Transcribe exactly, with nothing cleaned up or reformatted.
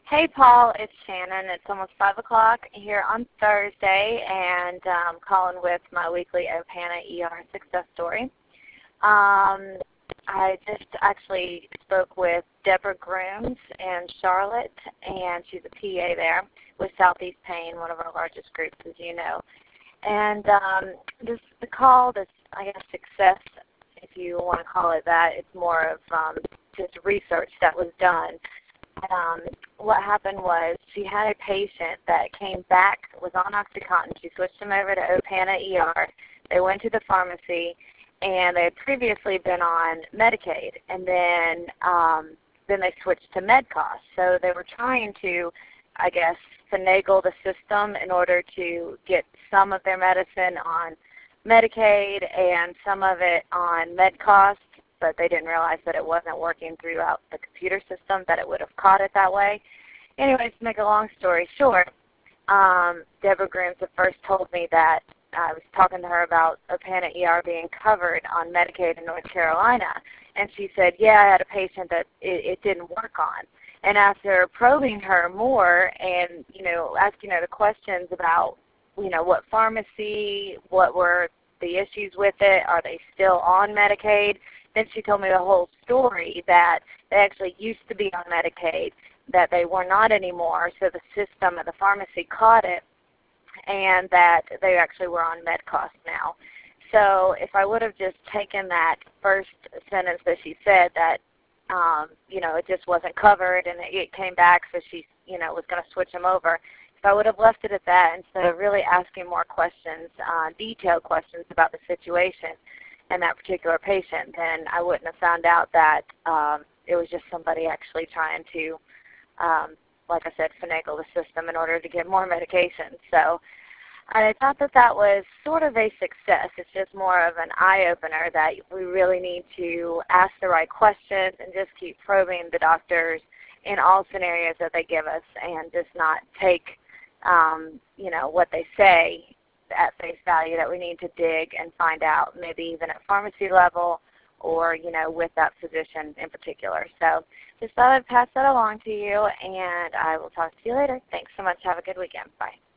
Hey, Paul, it's Shannon. It's almost five o'clock here on Thursday, and um, calling with my weekly Opana E R success story. Um, I just actually spoke with Deborah Grooms in Charlotte, and she's a P A there with Southeast Pain, one of our largest groups, as you know. And um, this the call, this I guess success, if you want to call it that, it's more of um, just research that was done. Um, what happened was she had a patient that came back, was on OxyContin. She switched him over to Opana E R. They went to the pharmacy, and they had previously been on Medicaid, and then um, then they switched to MedCost. So they were trying to, I guess, finagle the system in order to get some of their medicine on Medicaid and some of it on MedCost, but they didn't realize that it wasn't working throughout the computer system, that it would have caught it that way. Anyways, to make a long story short, um, Deborah Grooms at first told me that I was talking to her about Opana E R being covered on Medicaid in North Carolina, and she said, yeah, I had a patient that it, it didn't work on. And after probing her more and, you know, asking her the questions about, you know, what pharmacy, what were the issues with it, are they still on Medicaid, then she told me the whole story that they actually used to be on Medicaid, that they were not anymore, so the system at the pharmacy caught it, and that they actually were on MedCost now. So if I would have just taken that first sentence that she said, that, um, you know, it just wasn't covered and it came back, so she, you know, was going to switch them over, if I would have left it at that instead of really asking more questions, uh, detailed questions about the situation and that particular patient, then I wouldn't have found out that um, it was just somebody actually trying to, um, like I said, finagle the system in order to get more medication. So I thought that that was sort of a success. It's just more of an eye-opener that we really need to ask the right questions and just keep probing the doctors in all scenarios that they give us, and just not take, um, you know, what they say at face value, that we need to dig and find out, maybe even at pharmacy level or, you know, with that physician in particular. So just thought I'd pass that along to you, and I will talk to you later. Thanks so much. Have a good weekend. Bye.